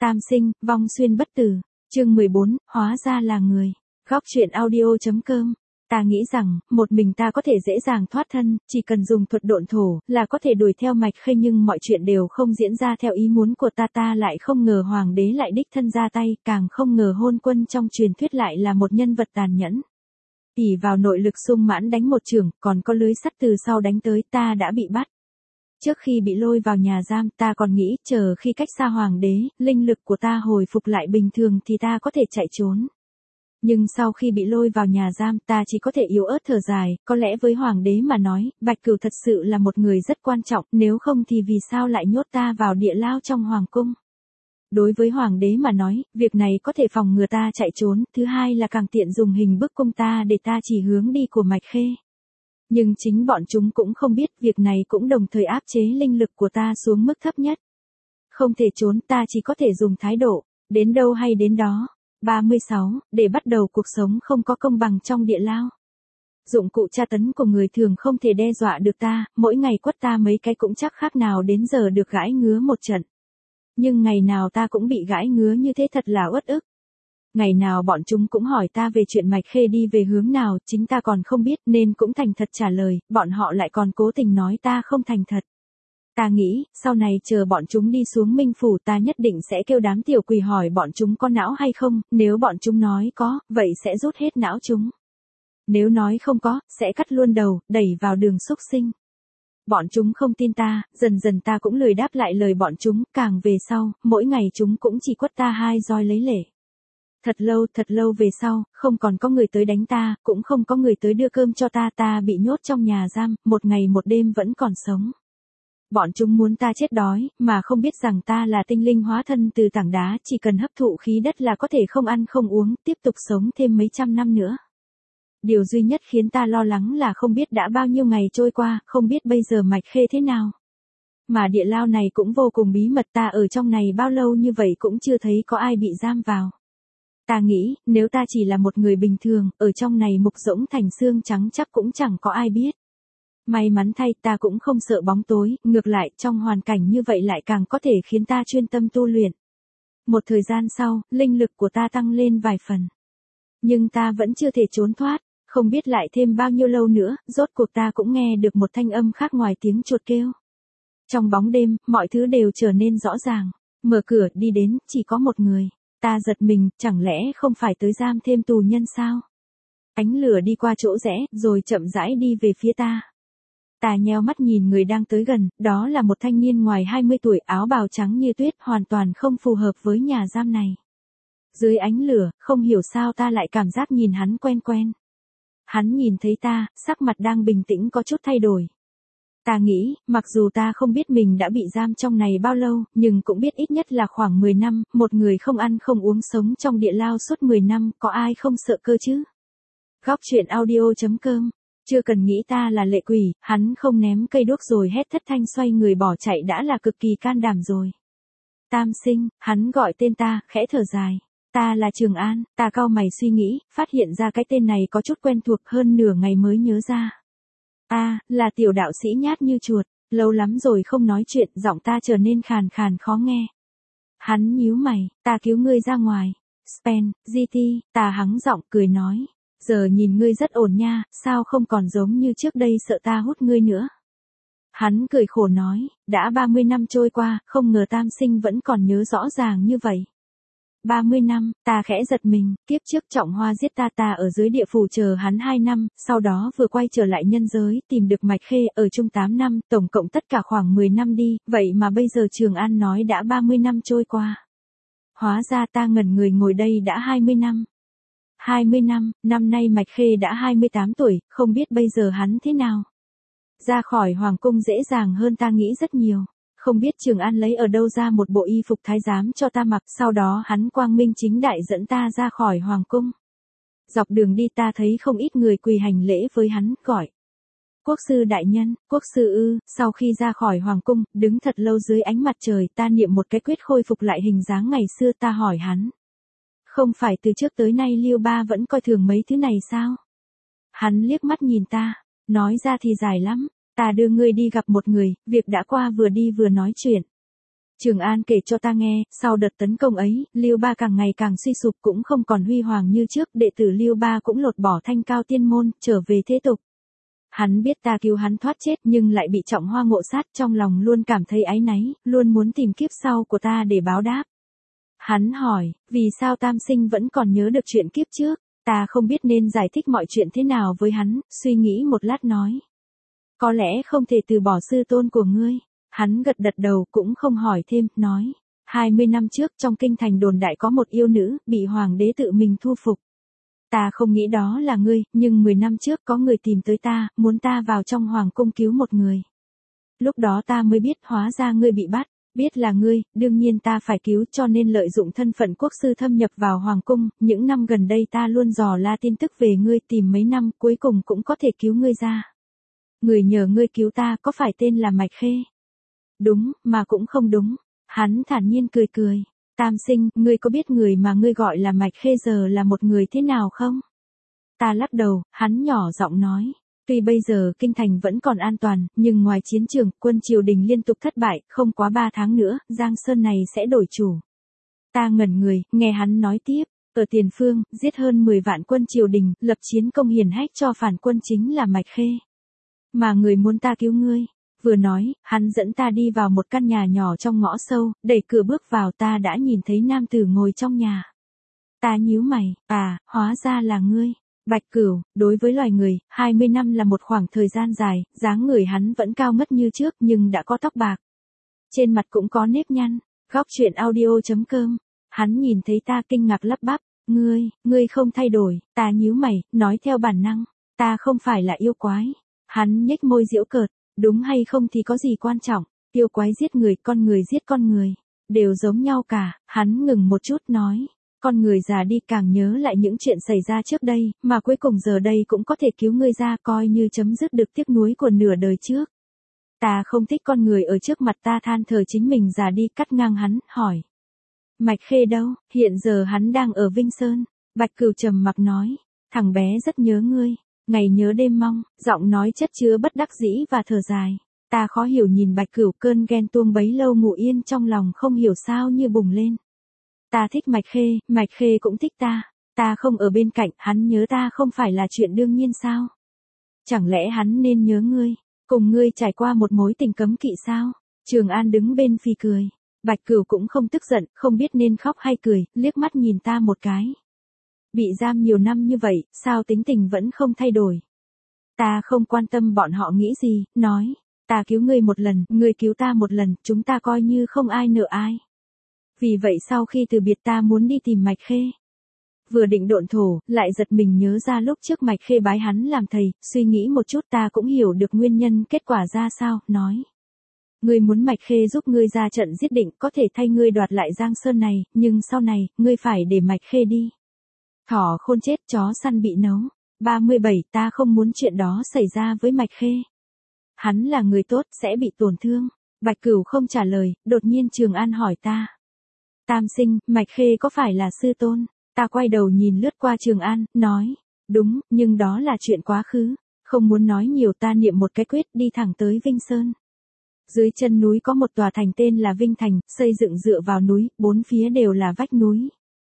Tam sinh, vong xuyên bất tử. Chương 14, hóa ra là người. Góc truyện audio.com. Ta nghĩ rằng, một mình ta có thể dễ dàng thoát thân, chỉ cần dùng thuật độn thổ, là có thể đuổi theo Mạch Khê, nhưng mọi chuyện đều không diễn ra theo ý muốn của ta. Ta lại không ngờ hoàng đế lại đích thân ra tay, càng không ngờ hôn quân trong truyền thuyết lại là một nhân vật tàn nhẫn. Ỷ vào nội lực sung mãn đánh một chưởng, còn có lưới sắt từ sau đánh tới, ta đã bị bắt. Trước khi bị lôi vào nhà giam, ta còn nghĩ, chờ khi cách xa hoàng đế, linh lực của ta hồi phục lại bình thường thì ta có thể chạy trốn. Nhưng sau khi bị lôi vào nhà giam, ta chỉ có thể yếu ớt thở dài, có lẽ với hoàng đế mà nói, Bạch Cửu thật sự là một người rất quan trọng, nếu không thì vì sao lại nhốt ta vào địa lao trong hoàng cung. Đối với hoàng đế mà nói, việc này có thể phòng ngừa ta chạy trốn, thứ hai là càng tiện dùng hình bức cung ta để ta chỉ hướng đi của Mạch Khê. Nhưng chính bọn chúng cũng không biết, việc này cũng đồng thời áp chế linh lực của ta xuống mức thấp nhất. Không thể trốn, ta chỉ có thể dùng thái độ, đến đâu hay đến đó. 36, để bắt đầu cuộc sống không có công bằng trong địa lao. Dụng cụ tra tấn của người thường không thể đe dọa được ta, mỗi ngày quất ta mấy cái cũng chắc khác nào đến giờ được gãi ngứa một trận. Nhưng ngày nào ta cũng bị gãi ngứa như thế, thật là uất ức. Ngày nào bọn chúng cũng hỏi ta về chuyện Mạch Khê đi về hướng nào, chính ta còn không biết nên cũng thành thật trả lời, bọn họ lại còn cố tình nói ta không thành thật. Ta nghĩ, sau này chờ bọn chúng đi xuống Minh Phủ, ta nhất định sẽ kêu đám tiểu quỷ hỏi bọn chúng có não hay không, nếu bọn chúng nói có, vậy sẽ rút hết não chúng. Nếu nói không có, sẽ cắt luôn đầu, đẩy vào đường súc sinh. Bọn chúng không tin ta, dần dần ta cũng lười đáp lại lời bọn chúng, càng về sau, mỗi ngày chúng cũng chỉ quất ta 2 roi lấy lệ. Thật lâu về sau, không còn có người tới đánh ta, cũng không có người tới đưa cơm cho ta, ta bị nhốt trong nhà giam, một ngày một đêm vẫn còn sống. Bọn chúng muốn ta chết đói, mà không biết rằng ta là tinh linh hóa thân từ tảng đá, chỉ cần hấp thụ khí đất là có thể không ăn không uống, tiếp tục sống thêm mấy trăm năm nữa. Điều duy nhất khiến ta lo lắng là không biết đã bao nhiêu ngày trôi qua, không biết bây giờ Mạch Khê thế nào. Mà địa lao này cũng vô cùng bí mật, ta ở trong này bao lâu như vậy cũng chưa thấy có ai bị giam vào. Ta nghĩ, nếu ta chỉ là một người bình thường, ở trong này mục rỗng thành xương trắng chắc cũng chẳng có ai biết. May mắn thay, ta cũng không sợ bóng tối, ngược lại, trong hoàn cảnh như vậy lại càng có thể khiến ta chuyên tâm tu luyện. Một thời gian sau, linh lực của ta tăng lên vài phần. Nhưng ta vẫn chưa thể trốn thoát, không biết lại thêm bao nhiêu lâu nữa, rốt cuộc ta cũng nghe được một thanh âm khác ngoài tiếng chuột kêu. Trong bóng đêm, mọi thứ đều trở nên rõ ràng. Mở cửa, đi đến, chỉ có một người. Ta giật mình, chẳng lẽ không phải tới giam thêm tù nhân sao? Ánh lửa đi qua chỗ rẽ, rồi chậm rãi đi về phía ta. Ta nheo mắt nhìn người đang tới gần, đó là một thanh niên ngoài 20 tuổi, áo bào trắng như tuyết, hoàn toàn không phù hợp với nhà giam này. Dưới ánh lửa, không hiểu sao ta lại cảm giác nhìn hắn quen quen. Hắn nhìn thấy ta, sắc mặt đang bình tĩnh có chút thay đổi. Ta nghĩ, mặc dù ta không biết mình đã bị giam trong này bao lâu, nhưng cũng biết ít nhất là khoảng 10 năm, một người không ăn không uống sống trong địa lao suốt 10 năm, có ai không sợ cơ chứ? Góc truyện audio.com. Chưa cần nghĩ ta là lệ quỷ, hắn không ném cây đuốc rồi hét thất thanh xoay người bỏ chạy đã là cực kỳ can đảm rồi. Tam sinh, hắn gọi tên ta, khẽ thở dài. Ta là Trường An, ta cau mày suy nghĩ, phát hiện ra cái tên này có chút quen thuộc, hơn nửa ngày mới nhớ ra. Là tiểu đạo sĩ nhát như chuột, lâu lắm rồi không nói chuyện, giọng ta trở nên khàn khàn khó nghe. Hắn nhíu mày, ta cứu ngươi ra ngoài. Spen, GT, ta hắng giọng cười nói. Giờ nhìn ngươi rất ổn nha, sao không còn giống như trước đây sợ ta hút ngươi nữa. Hắn cười khổ nói, đã 30 năm trôi qua, không ngờ tam sinh vẫn còn nhớ rõ ràng như vậy. 30 năm, ta khẽ giật mình, kiếp trước Trọng Hoa giết ta ở dưới địa phủ chờ hắn 2 năm, sau đó vừa quay trở lại nhân giới, tìm được Mạch Khê, ở chung 8 năm, tổng cộng tất cả khoảng 10 năm đi, vậy mà bây giờ Trường An nói đã 30 năm trôi qua. Hóa ra ta ngẩn người ngồi đây đã 20 năm. 20 năm, năm nay Mạch Khê đã 28 tuổi, không biết bây giờ hắn thế nào. Ra khỏi hoàng cung dễ dàng hơn ta nghĩ rất nhiều. Không biết Trường An lấy ở đâu ra một bộ y phục thái giám cho ta mặc, sau đó hắn quang minh chính đại dẫn ta ra khỏi hoàng cung. Dọc đường đi ta thấy không ít người quỳ hành lễ với hắn, gọi. Quốc sư đại nhân, quốc sư ư, sau khi ra khỏi hoàng cung, đứng thật lâu dưới ánh mặt trời, ta niệm một cái quyết khôi phục lại hình dáng ngày xưa, ta hỏi hắn. Không phải từ trước tới nay Liêu Ba vẫn coi thường mấy thứ này sao? Hắn liếc mắt nhìn ta, nói ra thì dài lắm. Ta đưa ngươi đi gặp một người, việc đã qua vừa đi vừa nói chuyện. Trường An kể cho ta nghe, sau đợt tấn công ấy, Lưu Ba càng ngày càng suy sụp cũng không còn huy hoàng như trước, đệ tử Lưu Ba cũng lột bỏ thanh cao tiên môn, trở về thế tục. Hắn biết ta cứu hắn thoát chết nhưng lại bị trọng hoa ngộ sát, trong lòng luôn cảm thấy áy náy, luôn muốn tìm kiếp sau của ta để báo đáp. Hắn hỏi, vì sao Tam Sinh vẫn còn nhớ được chuyện kiếp trước? Ta không biết nên giải thích mọi chuyện thế nào với hắn, suy nghĩ một lát nói. Có lẽ không thể từ bỏ sư tôn của ngươi. Hắn gật gật đầu cũng không hỏi thêm, nói. 20 năm trước trong kinh thành đồn đại có một yêu nữ, bị hoàng đế tự mình thu phục. Ta không nghĩ đó là ngươi, nhưng 10 năm trước có người tìm tới ta, muốn ta vào trong hoàng cung cứu một người. Lúc đó ta mới biết hóa ra ngươi bị bắt. Biết là ngươi, đương nhiên ta phải cứu, cho nên lợi dụng thân phận quốc sư thâm nhập vào hoàng cung, những năm gần đây ta luôn dò la tin tức về ngươi, tìm mấy năm, cuối cùng cũng có thể cứu ngươi ra. Người nhờ ngươi cứu ta có phải tên là Mạch Khê? Đúng, mà cũng không đúng. Hắn thản nhiên cười cười. Tam Sinh, ngươi có biết người mà ngươi gọi là Mạch Khê giờ là một người thế nào không? Ta lắc đầu, hắn nhỏ giọng nói. Tuy bây giờ kinh thành vẫn còn an toàn, nhưng ngoài chiến trường, quân triều đình liên tục thất bại, không quá 3 tháng nữa, Giang Sơn này sẽ đổi chủ. Ta ngẩn người, nghe hắn nói tiếp, ở tiền phương, giết hơn 10 vạn quân triều đình, lập chiến công hiển hách cho phản quân chính là Mạch Khê. Mà người muốn ta cứu ngươi. Vừa nói, hắn dẫn ta đi vào một căn nhà nhỏ trong ngõ sâu, đẩy cửa bước vào ta đã nhìn thấy nam tử ngồi trong nhà. Ta nhíu mày, hóa ra là ngươi. Bạch Cửu, đối với loài người, 20 năm là một khoảng thời gian dài, dáng người hắn vẫn cao ngất như trước nhưng đã có tóc bạc. Trên mặt cũng có nếp nhăn. Góc truyện audio.com. Hắn nhìn thấy ta kinh ngạc lắp bắp, ngươi không thay đổi. Ta nhíu mày, nói theo bản năng, ta không phải là yêu quái. Hắn nhếch môi giễu cợt, đúng hay không thì có gì quan trọng, yêu quái giết người giết con người, đều giống nhau cả. Hắn ngừng một chút nói. Con người già đi càng nhớ lại những chuyện xảy ra trước đây, mà cuối cùng giờ đây cũng có thể cứu ngươi ra, coi như chấm dứt được tiếc nuối của nửa đời trước. Ta không thích con người ở trước mặt ta than thở chính mình già đi, cắt ngang hắn, hỏi. Mạch Khê đâu? Hiện giờ hắn đang ở Vinh Sơn. Bạch Cửu trầm mặc nói. Thằng bé rất nhớ ngươi, ngày nhớ đêm mong, giọng nói chất chứa bất đắc dĩ và thở dài. Ta khó hiểu nhìn Bạch Cửu, cơn ghen tuông bấy lâu ngủ yên trong lòng không hiểu sao như bùng lên. Ta thích Mạch Khê cũng thích ta. Ta không ở bên cạnh, hắn nhớ ta không phải là chuyện đương nhiên sao? Chẳng lẽ hắn nên nhớ ngươi, cùng ngươi trải qua một mối tình cấm kỵ sao? Trường An đứng bên phì cười. Bạch Cửu cũng không tức giận, không biết nên khóc hay cười, liếc mắt nhìn ta một cái. Bị giam nhiều năm như vậy, sao tính tình vẫn không thay đổi? Ta không quan tâm bọn họ nghĩ gì, nói. Ta cứu ngươi một lần, ngươi cứu ta một lần, chúng ta coi như không ai nợ ai. Vì vậy sau khi từ biệt ta muốn đi tìm Mạch Khê. Vừa định độn thổ, lại giật mình nhớ ra lúc trước Mạch Khê bái hắn làm thầy, suy nghĩ một chút ta cũng hiểu được nguyên nhân kết quả ra sao, nói. Ngươi muốn Mạch Khê giúp ngươi ra trận giết định, có thể thay ngươi đoạt lại Giang Sơn này, nhưng sau này, ngươi phải để Mạch Khê đi. Thỏ khôn chết, chó săn bị nấu. 37 Ta không muốn chuyện đó xảy ra với Mạch Khê. Hắn là người tốt, sẽ bị tổn thương. Bạch Cửu không trả lời, đột nhiên Trường An hỏi ta. Tam Sinh, Mạch Khê có phải là sư tôn? Ta quay đầu nhìn lướt qua Trường An, nói. Đúng, nhưng đó là chuyện quá khứ. Không muốn nói nhiều, ta niệm một cái quyết đi thẳng tới Vinh Sơn. Dưới chân núi có một tòa thành tên là Vinh Thành, xây dựng dựa vào núi, bốn phía đều là vách núi.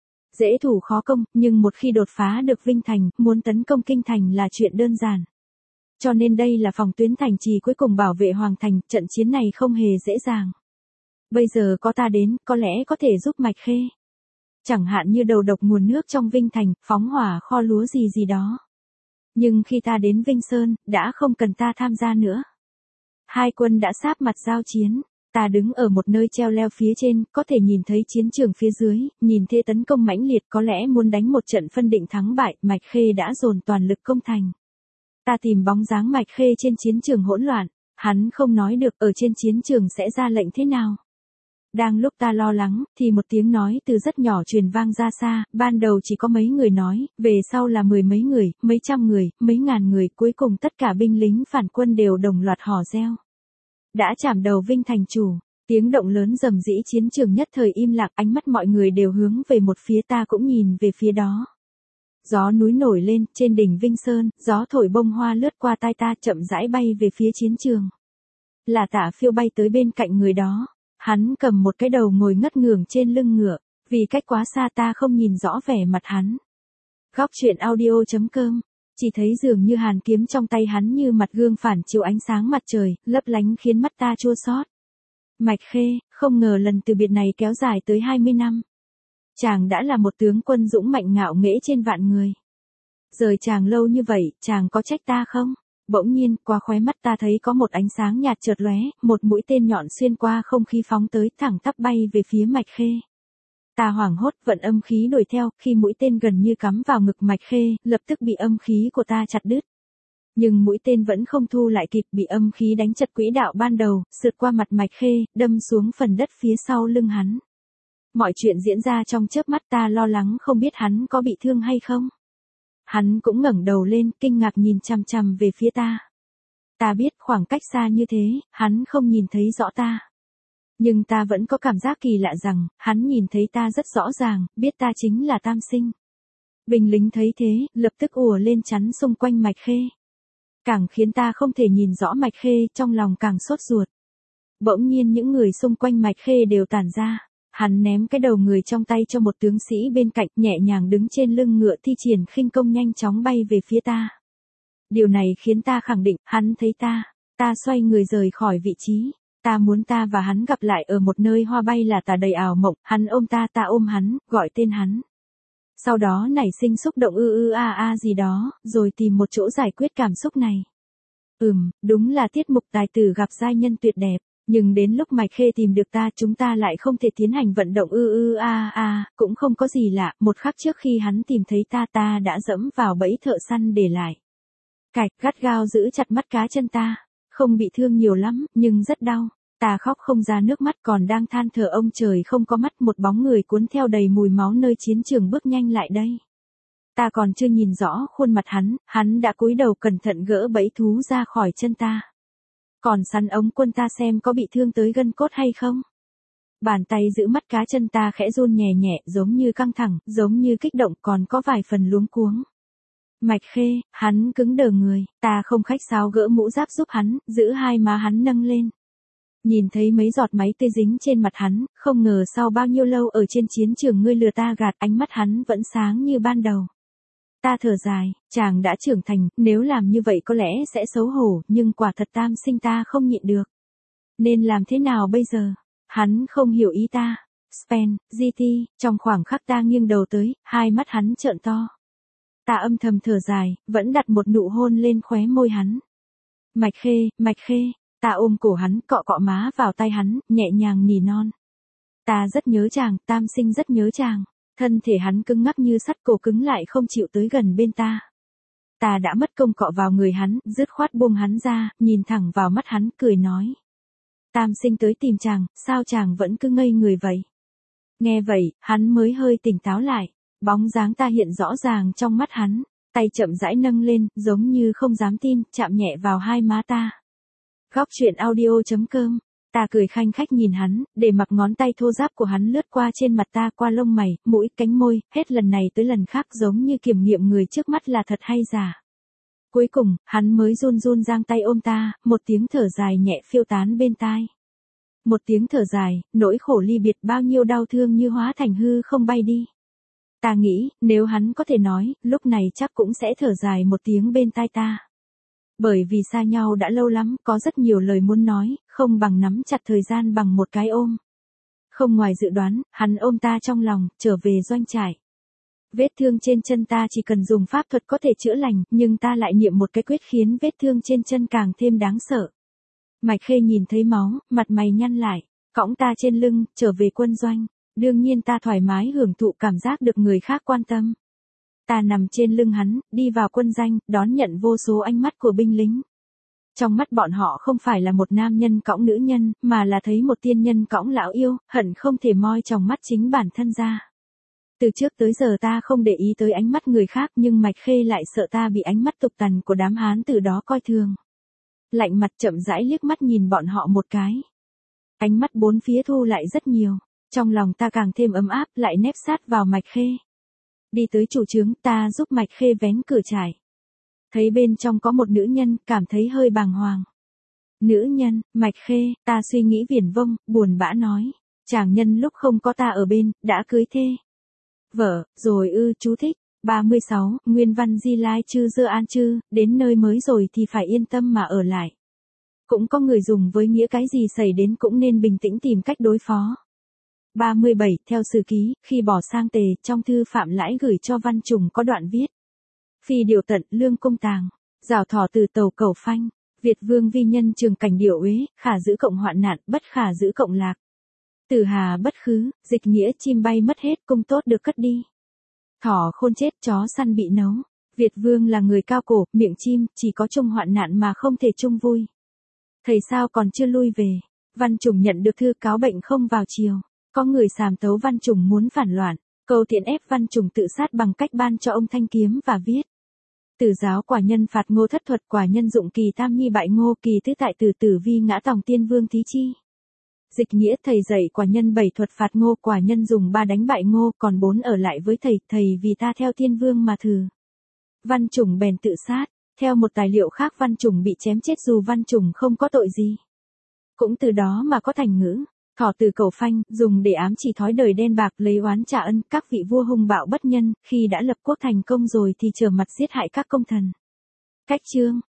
Dễ thủ khó công, nhưng một khi đột phá được Vinh Thành, muốn tấn công kinh thành là chuyện đơn giản. Cho nên đây là phòng tuyến thành trì cuối cùng bảo vệ hoàng thành, trận chiến này không hề dễ dàng. Bây giờ có ta đến, có lẽ có thể giúp Mạch Khê. Chẳng hạn như đầu độc nguồn nước trong Vinh Thành, phóng hỏa kho lúa gì đó. Nhưng khi ta đến Vinh Sơn, đã không cần ta tham gia nữa. Hai quân đã sáp mặt giao chiến. Ta đứng ở một nơi treo leo phía trên, có thể nhìn thấy chiến trường phía dưới, nhìn thế tấn công mãnh liệt, có lẽ muốn đánh một trận phân định thắng bại, Mạch Khê đã dồn toàn lực công thành. Ta tìm bóng dáng Mạch Khê trên chiến trường hỗn loạn, hắn không nói được ở trên chiến trường sẽ ra lệnh thế nào. Đang lúc ta lo lắng, thì một tiếng nói từ rất nhỏ truyền vang ra xa, ban đầu chỉ có mấy người nói, về sau là 10 mấy người, mấy trăm người, mấy ngàn người, cuối cùng tất cả binh lính phản quân đều đồng loạt hò reo. Đã chạm đầu Vinh Thành chủ, tiếng động lớn rầm rĩ, chiến trường nhất thời im lặng, ánh mắt mọi người đều hướng về một phía, ta cũng nhìn về phía đó. Gió núi nổi lên, trên đỉnh Vinh Sơn, gió thổi bông hoa lướt qua tai ta, chậm rãi bay về phía chiến trường. Là Tạ Phiêu bay tới bên cạnh người đó. Hắn cầm một cái đầu ngồi ngất ngưởng trên lưng ngựa, vì cách quá xa ta không nhìn rõ vẻ mặt hắn. Góc truyện audio.com, chỉ thấy dường như hàn kiếm trong tay hắn như mặt gương phản chiếu ánh sáng mặt trời, lấp lánh khiến mắt ta chua xót. Mạch Khê, không ngờ lần từ biệt này kéo dài tới 20 năm. Chàng đã là một tướng quân dũng mạnh ngạo nghễ trên vạn người. Rời chàng lâu như vậy, chàng có trách ta không? Bỗng nhiên, qua khóe mắt ta thấy có một ánh sáng nhạt chợt lóe, một mũi tên nhọn xuyên qua không khí phóng tới thẳng tắp bay về phía Mạch Khê. Ta hoảng hốt vận âm khí đuổi theo, khi mũi tên gần như cắm vào ngực Mạch Khê, lập tức bị âm khí của ta chặt đứt. Nhưng mũi tên vẫn không thu lại kịp, bị âm khí đánh chật quỹ đạo ban đầu, sượt qua mặt Mạch Khê, đâm xuống phần đất phía sau lưng hắn. Mọi chuyện diễn ra trong chớp mắt, ta lo lắng không biết hắn có bị thương hay không. Hắn cũng ngẩng đầu lên, kinh ngạc nhìn chằm chằm về phía ta. Ta biết khoảng cách xa như thế, hắn không nhìn thấy rõ ta. Nhưng ta vẫn có cảm giác kỳ lạ rằng, hắn nhìn thấy ta rất rõ ràng, biết ta chính là Tam Sinh. Binh lính thấy thế, lập tức ùa lên chắn xung quanh Mạch Khê. Càng khiến ta không thể nhìn rõ Mạch Khê, trong lòng càng sốt ruột. Bỗng nhiên những người xung quanh Mạch Khê đều tản ra. Hắn ném cái đầu người trong tay cho một tướng sĩ bên cạnh, nhẹ nhàng đứng trên lưng ngựa thi triển khinh công nhanh chóng bay về phía ta. Điều này khiến ta khẳng định, hắn thấy ta. Ta xoay người rời khỏi vị trí. Ta muốn ta và hắn gặp lại ở một nơi hoa bay là tà đầy ảo mộng, hắn ôm ta, ta ôm hắn, gọi tên hắn. Sau đó nảy sinh xúc động gì đó, rồi tìm một chỗ giải quyết cảm xúc này. Đúng là tiết mục tài tử gặp giai nhân tuyệt đẹp. Nhưng đến lúc Mạch Khê tìm được ta, chúng ta lại không thể tiến hành vận động cũng không có gì lạ, một khắc trước khi hắn tìm thấy ta đã dẫm vào bẫy thợ săn để lại. Cạch gắt gao giữ chặt mắt cá chân ta, không bị thương nhiều lắm, nhưng rất đau. Ta khóc không ra nước mắt, còn đang than thở ông trời không có mắt, một bóng người cuốn theo đầy mùi máu nơi chiến trường bước nhanh lại đây. Ta còn chưa nhìn rõ khuôn mặt hắn đã cúi đầu cẩn thận gỡ bẫy thú ra khỏi chân ta. Còn săn ống quân ta xem có bị thương tới gân cốt hay không. Bàn tay giữ mắt cá chân ta khẽ run nhẹ nhẹ, giống như căng thẳng, giống như kích động, còn có vài phần luống cuống. Mạch Khê, hắn cứng đờ người, ta không khách sáo gỡ mũ giáp giúp hắn, giữ hai má hắn nâng lên. Nhìn thấy mấy giọt máu tươi dính trên mặt hắn, không ngờ sau bao nhiêu lâu ở trên chiến trường ngươi lừa ta gạt, ánh mắt hắn vẫn sáng như ban đầu. Ta thở dài, chàng đã trưởng thành, nếu làm như vậy có lẽ sẽ xấu hổ, nhưng quả thật Tam Sinh ta không nhịn được. Nên làm thế nào bây giờ? Hắn không hiểu ý ta. Spen, GT, trong khoảng khắc ta nghiêng đầu tới, hai mắt hắn trợn to. Ta âm thầm thở dài, vẫn đặt một nụ hôn lên khóe môi hắn. Mạch Khê, ta ôm cổ hắn, cọ cọ má vào tay hắn, nhẹ nhàng nỉ non. Ta rất nhớ chàng, Tam Sinh rất nhớ chàng. Thân thể hắn cứng ngắc như sắt, cổ cứng lại không chịu tới gần bên ta. Ta đã mất công cọ vào người hắn, dứt khoát buông hắn ra, nhìn thẳng vào mắt hắn, cười nói. Tam Sinh tới tìm chàng, sao chàng vẫn cứ ngây người vậy? Nghe vậy, hắn mới hơi tỉnh táo lại. Bóng dáng ta hiện rõ ràng trong mắt hắn, tay chậm rãi nâng lên, giống như không dám tin, chạm nhẹ vào hai má ta. Góc truyện audio.com. Ta cười khanh khách nhìn hắn, để mặc ngón tay thô ráp của hắn lướt qua trên mặt ta, qua lông mày, mũi, cánh môi, hết lần này tới lần khác giống như kiểm nghiệm người trước mắt là thật hay giả. Cuối cùng, hắn mới run run giang tay ôm ta, một tiếng thở dài nhẹ phiêu tán bên tai. Một tiếng thở dài, nỗi khổ ly biệt bao nhiêu đau thương như hóa thành hư không bay đi. Ta nghĩ, nếu hắn có thể nói, lúc này chắc cũng sẽ thở dài một tiếng bên tai ta. Bởi vì xa nhau đã lâu lắm, có rất nhiều lời muốn nói, không bằng nắm chặt thời gian bằng một cái ôm. Không ngoài dự đoán, hắn ôm ta trong lòng, trở về doanh trại. Vết thương trên chân ta chỉ cần dùng pháp thuật có thể chữa lành, nhưng ta lại niệm một cái quyết khiến vết thương trên chân càng thêm đáng sợ. Mạch Khê nhìn thấy máu, mặt mày nhăn lại, cõng ta trên lưng, trở về quân doanh. Đương nhiên ta thoải mái hưởng thụ cảm giác được người khác quan tâm. Ta nằm trên lưng hắn, đi vào quân danh, đón nhận vô số ánh mắt của binh lính. Trong mắt bọn họ không phải là một nam nhân cõng nữ nhân, mà là thấy một tiên nhân cõng lão yêu, hận không thể moi trong mắt chính bản thân ra. Từ trước tới giờ ta không để ý tới ánh mắt người khác, nhưng Mạch Khê lại sợ ta bị ánh mắt tục tằn của đám hán từ đó coi thường. Lạnh mặt chậm rãi liếc mắt nhìn bọn họ một cái. Ánh mắt bốn phía thu lại rất nhiều. Trong lòng ta càng thêm ấm áp, lại nép sát vào Mạch Khê. Đi tới chủ trướng, ta giúp Mạch Khê vén cửa trải. Thấy bên trong có một nữ nhân, cảm thấy hơi bàng hoàng. Nữ nhân, Mạch Khê, ta suy nghĩ viển vông, buồn bã nói. Chàng nhân lúc không có ta ở bên, đã cưới thê. Vợ, rồi chú thích. 36, Nguyên văn Di Lai chư dơ an chư, đến nơi mới rồi thì phải yên tâm mà ở lại. Cũng có người dùng với nghĩa cái gì xảy đến cũng nên bình tĩnh tìm cách đối phó. 37, theo Sử Ký, khi bỏ sang Tề, trong thư Phạm Lãi gửi cho Văn Trùng có đoạn viết. Phi điều tận, lương công tàng, rào thỏ từ tàu cầu phanh, Việt vương vi nhân trường cảnh điệu uế, khả giữ cộng hoạn nạn, bất khả giữ cộng lạc. Tử hà bất khứ, dịch nghĩa chim bay mất hết, cung tốt được cất đi. Thỏ khôn chết, chó săn bị nấu. Việt vương là người cao cổ, miệng chim, chỉ có chung hoạn nạn mà không thể chung vui. Thầy sao còn chưa lui về. Văn Trùng nhận được thư cáo bệnh không vào chiều. Có người sàm tấu Văn Trùng muốn phản loạn. Cầu tiện ép Văn Trùng tự sát bằng cách ban cho ông thanh kiếm và viết. Tử giáo quả nhân phạt Ngô thất thuật, quả nhân dụng kỳ tam nhi bại Ngô, kỳ tứ tại tử tử vi ngã tòng tiên vương thí chi. Dịch nghĩa thầy dạy quả nhân 7 thuật phạt Ngô, quả nhân dùng 3 đánh bại Ngô, còn 4 ở lại với thầy vì ta theo tiên vương mà thử. Văn Trùng bèn tự sát. Theo một tài liệu khác Văn Trùng bị chém chết dù Văn Trùng không có tội gì. Cũng từ đó mà có thành ngữ, thỏ từ cầu phanh, dùng để ám chỉ thói đời đen bạc lấy oán trả ân, các vị vua hung bạo bất nhân, khi đã lập quốc thành công rồi thì trở mặt giết hại các công thần. Cách chương